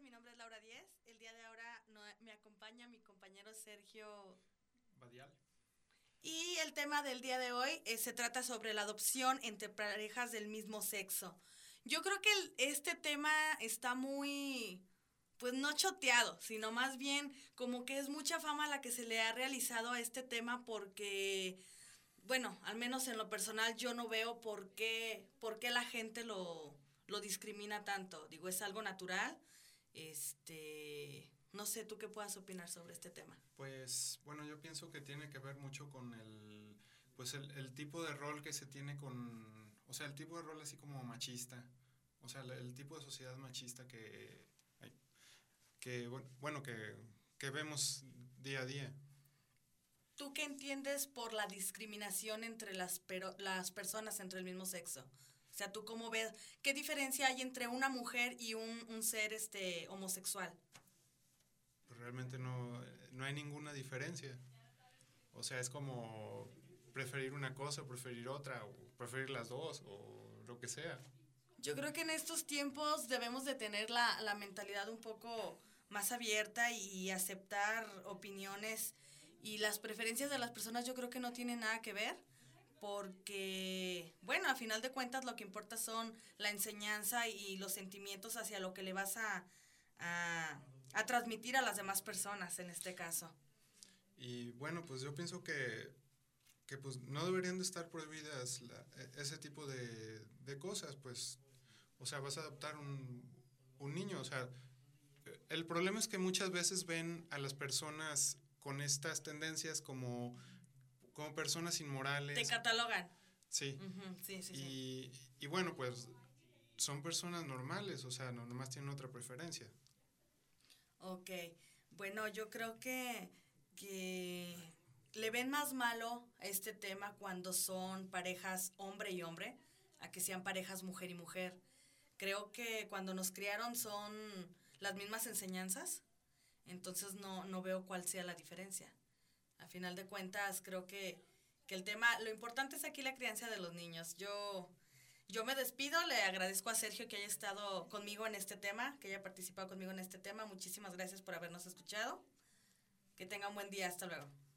mi nombre es Laura Díez. El día de ahora me acompaña mi compañero Sergio Badial. Y el tema del día de hoy se trata sobre la adopción entre parejas del mismo sexo. Yo creo que este tema está muy, pues no choteado, sino más bien como que es mucha fama la que se le ha realizado a este tema porque, bueno, al menos en lo personal yo no veo por qué la gente lo discrimina tanto. Digo, es algo natural. No sé, ¿tú qué puedas opinar sobre este tema? Pues bueno, yo pienso que tiene que ver mucho con pues el tipo de rol que se tiene o sea, el tipo de rol así como machista, o sea, el tipo de sociedad machista que vemos día a día. ¿Tú qué entiendes por la discriminación entre las personas entre el mismo sexo? O sea, ¿tú cómo ves? ¿Qué diferencia hay entre una mujer y un ser homosexual? Pues realmente no hay ninguna diferencia. O sea, es como preferir una cosa o preferir otra, o preferir las dos, o lo que sea. Yo creo que en estos tiempos debemos de tener la mentalidad un poco más abierta y aceptar opiniones y las preferencias de las personas. Yo creo que no tienen nada que ver porque, bueno, a final de cuentas lo que importa son la enseñanza y los sentimientos hacia lo que le vas a transmitir a las demás personas en este caso. Y bueno, pues yo pienso que pues no deberían de estar prohibidas ese tipo de cosas, pues, o sea, vas a adoptar un niño, o sea, el problema es que muchas veces ven a las personas con estas tendencias como personas Te inmorales, catalogan. sí, Ujú, sí, sí, sí. y bueno, pues son personas normales, o sea, no nomás tienen otra preferencia. Ok, bueno, yo creo que le ven más malo a este tema cuando son parejas hombre y hombre, a que sean parejas mujer y mujer. Creo que cuando nos criaron son las mismas enseñanzas, entonces no veo cuál sea la diferencia. A final de cuentas, creo que el tema, lo importante es aquí la crianza de los niños. Yo me despido, le agradezco a Sergio que haya estado conmigo en este tema, que haya participado conmigo en este tema. Muchísimas gracias por habernos escuchado. Que tenga un buen día, hasta luego.